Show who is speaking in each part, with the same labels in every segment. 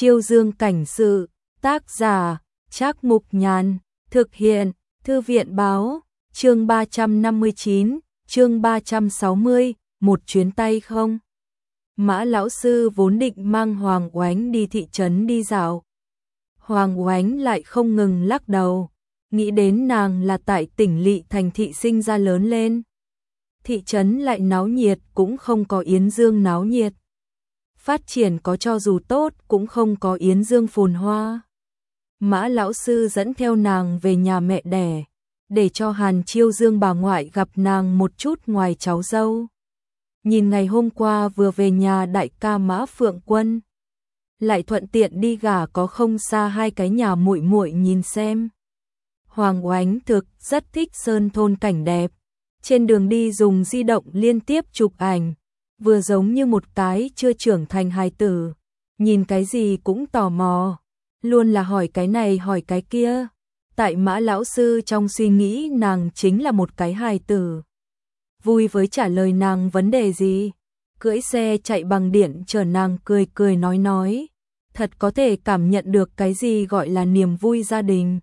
Speaker 1: Chiêu Dương cảnh sự, tác giả, Trác Mục Nhàn, thực hiện, Thư viện báo, chương 359, chương 360, một chuyến tay không. Mã lão sư vốn định mang Hoàng Oánh đi thị trấn đi dạo. Hoàng Oánh lại không ngừng lắc đầu, nghĩ đến nàng là tại tỉnh lỵ thành thị sinh ra lớn lên. Thị trấn lại náo nhiệt cũng không có Yến Dương náo nhiệt. Phát triển có cho dù tốt cũng không có Yến Dương phồn hoa. Mã lão sư dẫn theo nàng về nhà mẹ đẻ, để cho Hàn Chiêu Dương bà ngoại gặp nàng một chút ngoài cháu dâu. Nhìn ngày hôm qua vừa về nhà đại ca Mã Phượng Quân, lại thuận tiện đi gả có không xa hai cái nhà muội muội nhìn xem. Hoàng Oánh thực rất thích sơn thôn cảnh đẹp, trên đường đi dùng di động liên tiếp chụp ảnh, vừa giống như một cái chưa trưởng thành hài tử, nhìn cái gì cũng tò mò, luôn là hỏi cái này hỏi cái kia. Tại Mã lão sư trong suy nghĩ nàng chính là một cái hài tử, vui với trả lời nàng vấn đề gì, cưỡi xe chạy bằng điện chở nàng cười cười nói, thật có thể cảm nhận được cái gì gọi là niềm vui gia đình.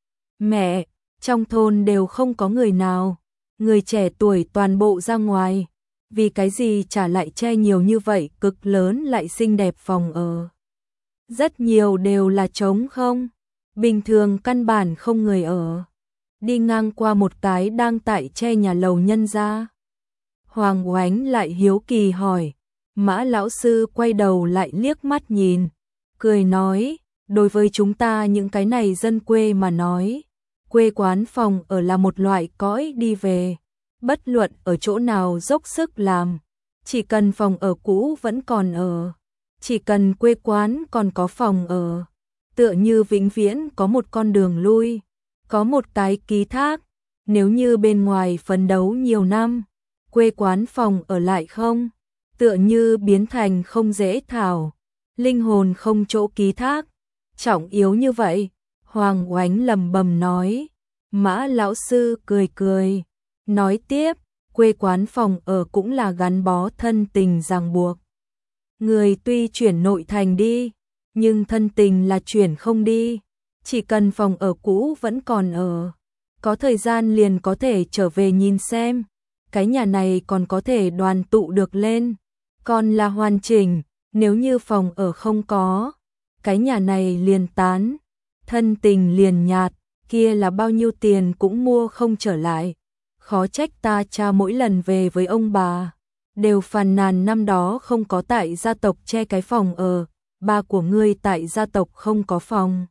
Speaker 1: Mẹ, trong thôn đều không có người nào, người trẻ tuổi toàn bộ ra ngoài, vì cái gì trả lại che nhiều như vậy, cực lớn lại xinh đẹp phòng ở. Rất nhiều đều là trống không, bình thường căn bản không người ở. Đi ngang qua một cái đang tại che nhà lầu nhân gia. Hoàng Oánh lại hiếu kỳ hỏi, Mã lão sư quay đầu lại liếc mắt nhìn, cười nói, đối với chúng ta những cái này dân quê mà nói, quê quán phòng ở là một loại cõi đi về, bất luận ở chỗ nào dốc sức làm, chỉ cần phòng ở cũ vẫn còn ở, chỉ cần quê quán còn có phòng ở, tựa như vĩnh viễn có một con đường lui, có một cái ký thác. Nếu như bên ngoài phấn đấu nhiều năm, quê quán phòng ở lại không, tựa như biến thành không dễ thảo, linh hồn không chỗ ký thác, trọng yếu như vậy. Hoàng Oánh lầm bầm nói. Mã lão sư cười cười, nói tiếp, quê quán phòng ở cũng là gắn bó thân tình ràng buộc. Người tuy chuyển nội thành đi, nhưng thân tình là chuyển không đi, chỉ cần phòng ở cũ vẫn còn ở, có thời gian liền có thể trở về nhìn xem, cái nhà này còn có thể đoàn tụ được lên, còn là hoàn chỉnh. Nếu như phòng ở không có, cái nhà này liền tán, thân tình liền nhạt, kia là bao nhiêu tiền cũng mua không trở lại. Khó trách ta cha mỗi lần về với ông bà, đều phàn nàn năm đó không có tại gia tộc che cái phòng ở, ba của ngươi tại gia tộc không có phòng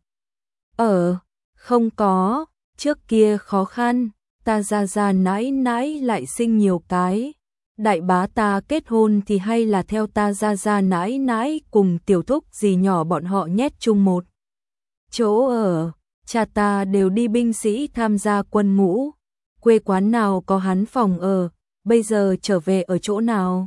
Speaker 1: ở, không có, trước kia khó khăn, ta ra nãi nãi lại sinh nhiều cái. Đại bá ta kết hôn thì hay là theo ta ra nãi nãi cùng tiểu thúc dì nhỏ bọn họ nhét chung một chỗ ở, cha ta đều đi binh sĩ tham gia quân ngũ, quê quán nào có hắn phòng ở, bây giờ trở về ở chỗ nào?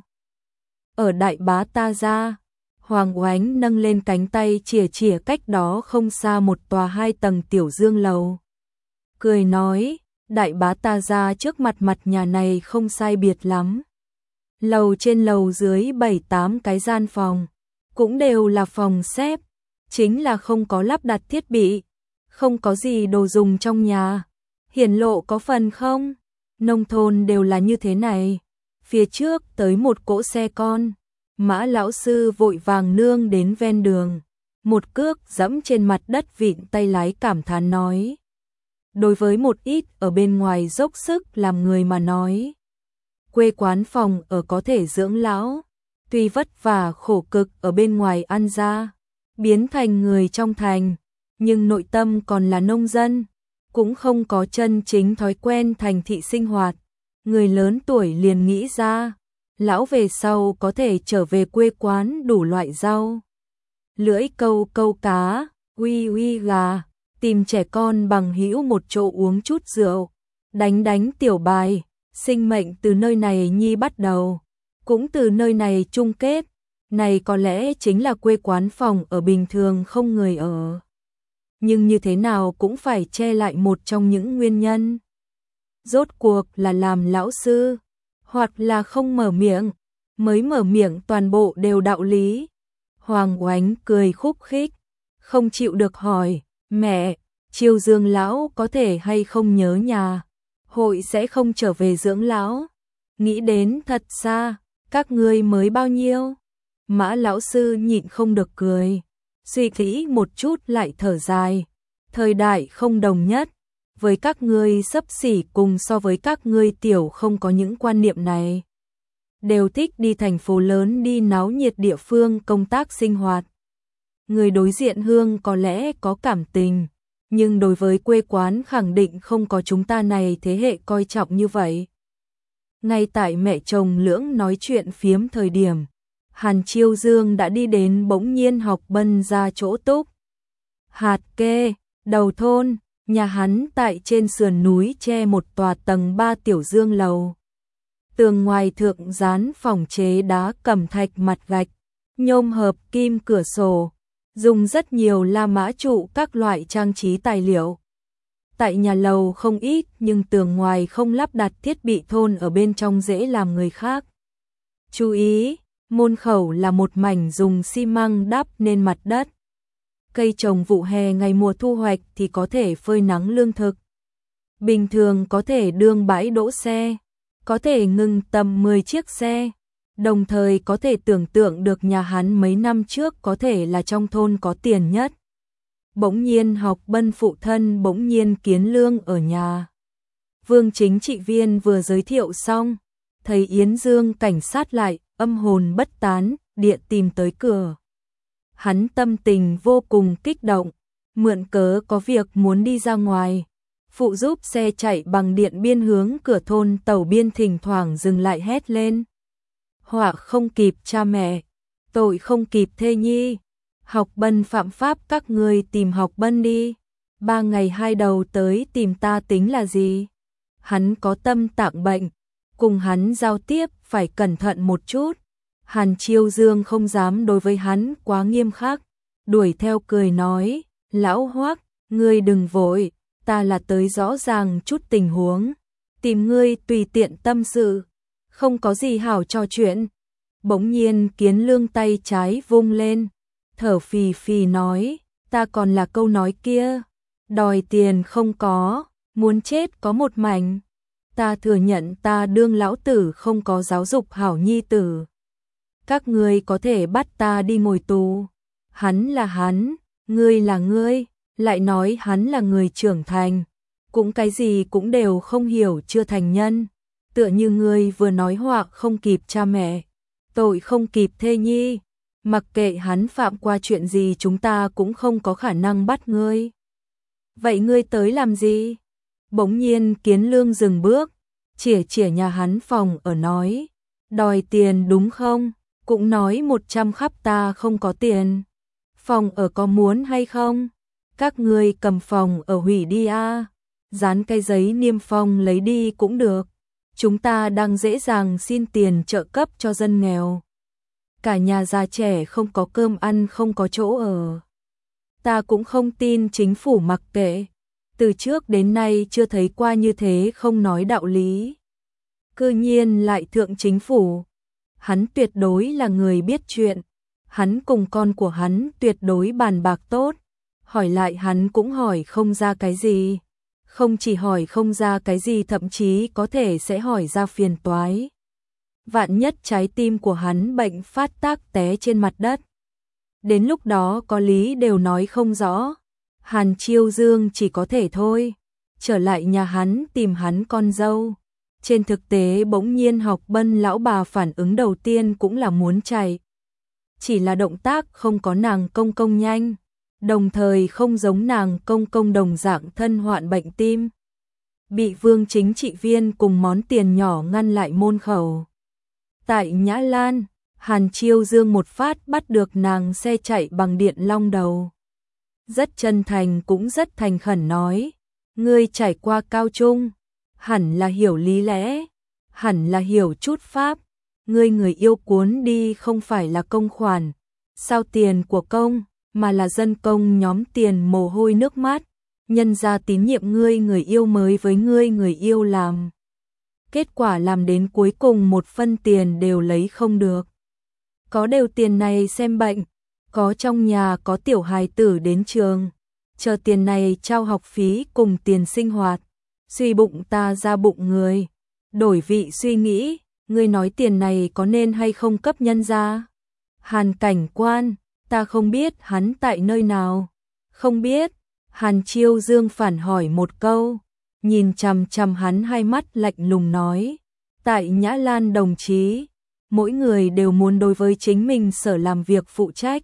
Speaker 1: Ở đại bá ta ra. Hoàng Oánh nâng lên cánh tay chìa cách đó không xa một tòa 2 tầng tiểu dương lầu, cười nói, đại bá ta ra trước mặt nhà này không sai biệt lắm. Lầu trên lầu dưới 7-8 cái gian phòng, cũng đều là phòng xếp, chính là không có lắp đặt thiết bị, không có gì đồ dùng trong nhà. Hiển lộ có phần không? Nông thôn đều là như thế này. Phía trước tới một cỗ xe con, Mã lão sư vội vàng nương đến ven đường, một cước giẫm trên mặt đất vịn tay lái cảm thán nói. Đối với một ít ở bên ngoài dốc sức làm người mà nói, quê quán phòng ở có thể dưỡng lão, tuy vất vả khổ cực ở bên ngoài ăn ra, biến thành người trong thành, nhưng nội tâm còn là nông dân, cũng không có chân chính thói quen thành thị sinh hoạt. Người lớn tuổi liền nghĩ ra, lão về sau có thể trở về quê quán đủ loại rau, lưỡi câu cá, uy gà, tìm trẻ con bằng hữu một chỗ uống chút rượu, đánh tiểu bài. Sinh mệnh từ nơi này nhi bắt đầu, cũng từ nơi này chung kết. Này có lẽ chính là quê quán phòng ở bình thường không người ở. Nhưng như thế nào cũng phải che lại một trong những nguyên nhân. Rốt cuộc là làm lão sư, hoặc là không mở miệng, mới mở miệng toàn bộ đều đạo lý. Hoàng Oánh cười khúc khích, không chịu được hỏi, mẹ, Chiêu Dương lão có thể hay không nhớ nhà, hội sẽ không trở về dưỡng lão. Nghĩ đến thật xa, các ngươi mới bao nhiêu? Mã lão sư nhịn không được cười, suy nghĩ một chút lại thở dài, thời đại không đồng nhất, với các ngươi xấp xỉ cùng so với các ngươi tiểu không có những quan niệm này. Đều thích đi thành phố lớn đi náo nhiệt địa phương công tác sinh hoạt. Người đối diện Hương có lẽ có cảm tình, nhưng đối với quê quán khẳng định không có chúng ta này thế hệ coi trọng như vậy. Ngay tại mẹ chồng lưỡng nói chuyện phiếm thời điểm, Hàn Chiêu Dương đã đi đến bỗng nhiên học bân ra chỗ túc. Hạt kê, đầu thôn, nhà hắn tại trên sườn núi che một tòa tầng 3 tiểu dương lầu. Tường ngoài thượng dán phòng chế đá cẩm thạch mặt gạch, nhôm hợp kim cửa sổ, dùng rất nhiều la mã trụ các loại trang trí tài liệu. Tại nhà lầu không ít nhưng tường ngoài không lắp đặt thiết bị thôn ở bên trong dễ làm người khác chú ý, môn khẩu là một mảnh dùng xi măng đắp nên mặt đất. Cây trồng vụ hè ngày mùa thu hoạch thì có thể phơi nắng lương thực. Bình thường có thể đương bãi đỗ xe, có thể ngừng tầm 10 chiếc xe. Đồng thời có thể tưởng tượng được nhà hắn mấy năm trước có thể là trong thôn có tiền nhất. Bỗng nhiên học bân phụ thân bỗng nhiên kiến lương ở nhà. Vương chính trị viên vừa giới thiệu xong, thấy Yến Dương cảnh sát lại, âm hồn bất tán, địa tìm tới cửa. Hắn tâm tình vô cùng kích động, mượn cớ có việc muốn đi ra ngoài. Phụ giúp xe chạy bằng điện biên hướng cửa thôn Tàu Biên thỉnh thoảng dừng lại hét lên. Họa không kịp cha mẹ, tội không kịp thê nhi. Học bân phạm pháp các ngươi tìm học bân đi. 3 ngày 2 đầu tới tìm ta tính là gì? Hắn có tâm tạng bệnh, cùng hắn giao tiếp phải cẩn thận một chút. Hàn Chiêu Dương không dám đối với hắn quá nghiêm khắc, đuổi theo cười nói, lão Hoắc, ngươi đừng vội, ta là tới rõ ràng chút tình huống, tìm ngươi tùy tiện tâm sự, không có gì hảo trò chuyện. Bỗng nhiên Kiến Lương tay trái vung lên, thở phì phì nói, ta còn là câu nói kia, đòi tiền không có, muốn chết có một mảnh. Ta thừa nhận ta đương lão tử không có giáo dục hảo nhi tử. Các ngươi có thể bắt ta đi ngồi tù. Hắn là hắn, ngươi là ngươi, lại nói hắn là người trưởng thành, cũng cái gì cũng đều không hiểu chưa thành nhân. Tựa như ngươi vừa nói họa không kịp cha mẹ, tội không kịp thê nhi, mặc kệ hắn phạm qua chuyện gì chúng ta cũng không có khả năng bắt ngươi. Vậy ngươi tới làm gì? Bỗng nhiên Kiến Lương dừng bước, chỉa nhà hắn phòng ở nói, đòi tiền đúng không? Cũng nói 100 khắp ta không có tiền. Phòng ở có muốn hay không? Các ngươi cầm phòng ở hủy đi a, dán cái giấy niêm phong lấy đi cũng được. Chúng ta đang dễ dàng xin tiền trợ cấp cho dân nghèo. Cả nhà già trẻ không có cơm ăn không có chỗ ở. Ta cũng không tin chính phủ mặc kệ. Từ trước đến nay chưa thấy qua như thế không nói đạo lý. Cư nhiên lại thượng chính phủ. Hắn tuyệt đối là người biết chuyện. Hắn cùng con của hắn tuyệt đối bàn bạc tốt. Hỏi lại hắn cũng hỏi không ra cái gì. Không chỉ hỏi không ra cái gì thậm chí có thể sẽ hỏi ra phiền toái. Vạn nhất trái tim của hắn bệnh phát tác té trên mặt đất. Đến lúc đó có lý đều nói không rõ. Hàn Chiêu Dương chỉ có thể thôi. Trở lại nhà hắn tìm hắn con dâu. Trên thực tế bỗng nhiên học bân lão bà phản ứng đầu tiên cũng là muốn chạy. Chỉ là động tác không có nàng công công nhanh. Đồng thời không giống nàng công công đồng dạng thân hoạn bệnh tim. Bị Vương chính trị viên cùng món tiền nhỏ ngăn lại môn khẩu. Tại Nhã Lan, Hàn Chiêu Dương một phát bắt được nàng xe chạy bằng điện long đầu. Rất chân thành cũng rất thành khẩn nói, ngươi trải qua cao trung, hẳn là hiểu lý lẽ, hẳn là hiểu chút pháp, ngươi người yêu cuốn đi không phải là công khoản, sao tiền của công, mà là dân công nhóm tiền mồ hôi nước mắt, nhân ra tín nhiệm ngươi người yêu mới với ngươi người yêu làm. Kết quả làm đến cuối cùng một phân tiền đều lấy không được. Có đều tiền này xem bệnh, có trong nhà có tiểu hài tử đến trường, chờ tiền này trao học phí cùng tiền sinh hoạt, suy bụng ta ra bụng người. Đổi vị suy nghĩ, ngươi nói tiền này có nên hay không cấp nhân ra? Hàn cảnh quan, ta không biết hắn tại nơi nào. Không biết, Hàn Chiêu Dương phản hỏi một câu, nhìn chằm chằm hắn hai mắt lạnh lùng nói, tại Nhã Lan đồng chí, mỗi người đều muốn đối với chính mình sở làm việc phụ trách.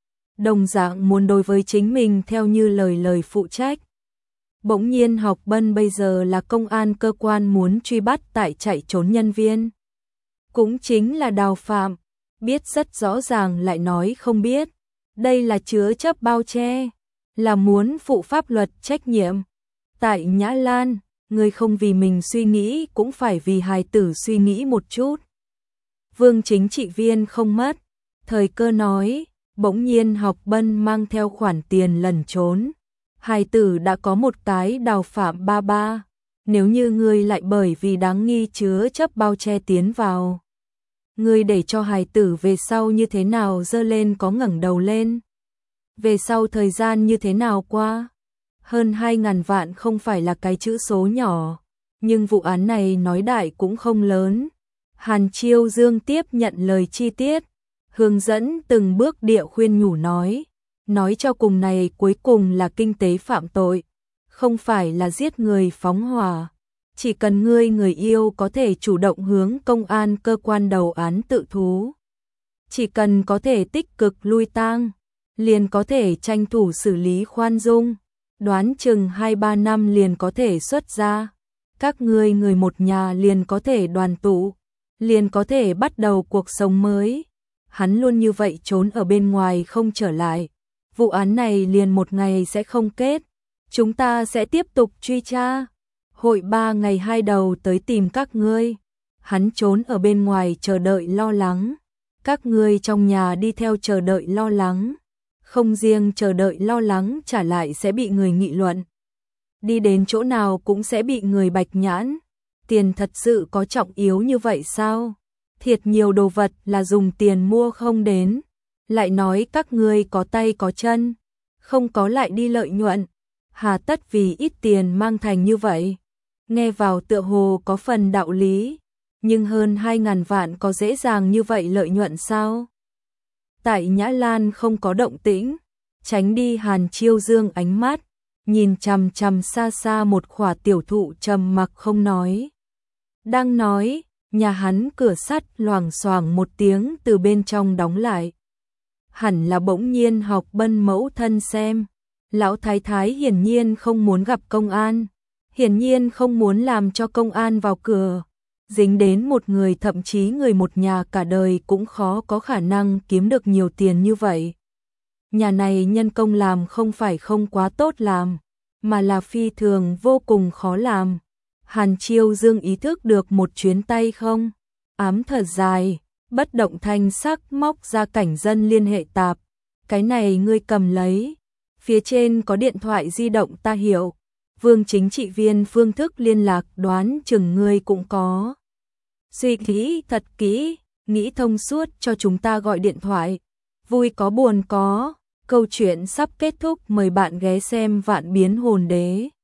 Speaker 1: Đồng dạng muốn đối với chính mình theo như lời phụ trách. Bỗng nhiên Học Bân bây giờ là công an cơ quan muốn truy bắt tại chạy trốn nhân viên. Cũng chính là Đào Phạm, biết rất rõ ràng lại nói không biết. Đây là chứa chấp bao che, là muốn phụ pháp luật trách nhiệm. Tại Nhã Lan, người không vì mình suy nghĩ cũng phải vì hài tử suy nghĩ một chút. Vương chính trị viên không mất, thời cơ nói, bỗng nhiên Học Bân mang theo khoản tiền lẩn trốn. Hài tử đã có một cái Đào Phạm ba ba, nếu như ngươi lại bởi vì đáng nghi chứa chấp bao che tiến vào. Ngươi để cho hài tử về sau như thế nào dơ lên có ngẩng đầu lên. Về sau thời gian như thế nào qua. Hơn 2.000 vạn không phải là cái chữ số nhỏ, nhưng vụ án này nói đại cũng không lớn. Hàn Chiêu Dương tiếp nhận lời chi tiết, hướng dẫn từng bước địa khuyên nhủ nói cho cùng này cuối cùng là kinh tế phạm tội, không phải là giết người phóng hỏa. Chỉ cần người yêu có thể chủ động hướng công an cơ quan đầu án tự thú, chỉ cần có thể tích cực lui tang, liền có thể tranh thủ xử lý khoan dung, đoán chừng 2-3 năm liền có thể xuất ra. Các người một nhà liền có thể đoàn tụ, liền có thể bắt đầu cuộc sống mới. Hắn luôn như vậy trốn ở bên ngoài không trở lại, vụ án này liền một ngày sẽ không kết, chúng ta sẽ tiếp tục truy tra. Hội 3 ngày 2 đầu tới tìm các ngươi. Hắn trốn ở bên ngoài chờ đợi lo lắng, các ngươi trong nhà đi theo chờ đợi lo lắng, không riêng chờ đợi lo lắng trả lại sẽ bị người nghị luận. Đi đến chỗ nào cũng sẽ bị người bạch nhãn. Tiền thật sự có trọng yếu như vậy sao? Thiệt nhiều đồ vật là dùng tiền mua không đến. Lại nói các ngươi có tay có chân, không có lại đi lợi nhuận. Hà tất vì ít tiền mang thành như vậy? Nghe vào tựa hồ có phần đạo lý, nhưng hơn 2.000 vạn có dễ dàng như vậy lợi nhuận sao? Tại Nhã Lan không có động tĩnh, tránh đi Hàn Chiêu Dương ánh mắt, nhìn chằm chằm xa xa một khỏa tiểu thụ trầm mặc không nói. Đang nói, nhà hắn cửa sắt loảng xoảng một tiếng từ bên trong đóng lại. Hẳn là bỗng nhiên Học Bân mẫu thân xem. Lão thái thái hiển nhiên không muốn gặp công an, hiển nhiên không muốn làm cho công an vào cửa. Dính đến một người, thậm chí người một nhà cả đời cũng khó có khả năng kiếm được nhiều tiền như vậy. Nhà này nhân công làm không phải không quá tốt làm, mà là phi thường vô cùng khó làm. Hàn Chiêu Dương ý thức được một chuyến tay không, ám thở dài, bất động thanh sắc móc ra cảnh dân liên hệ tạp. Cái này ngươi cầm lấy, phía trên có điện thoại di động ta hiểu. Vương chính trị viên phương thức liên lạc đoán chừng ngươi cũng có. Suy nghĩ thật kỹ, nghĩ thông suốt cho chúng ta gọi điện thoại. Vui có buồn có, câu chuyện sắp kết thúc, mời bạn ghé xem Vạn Biến Hồn Đế.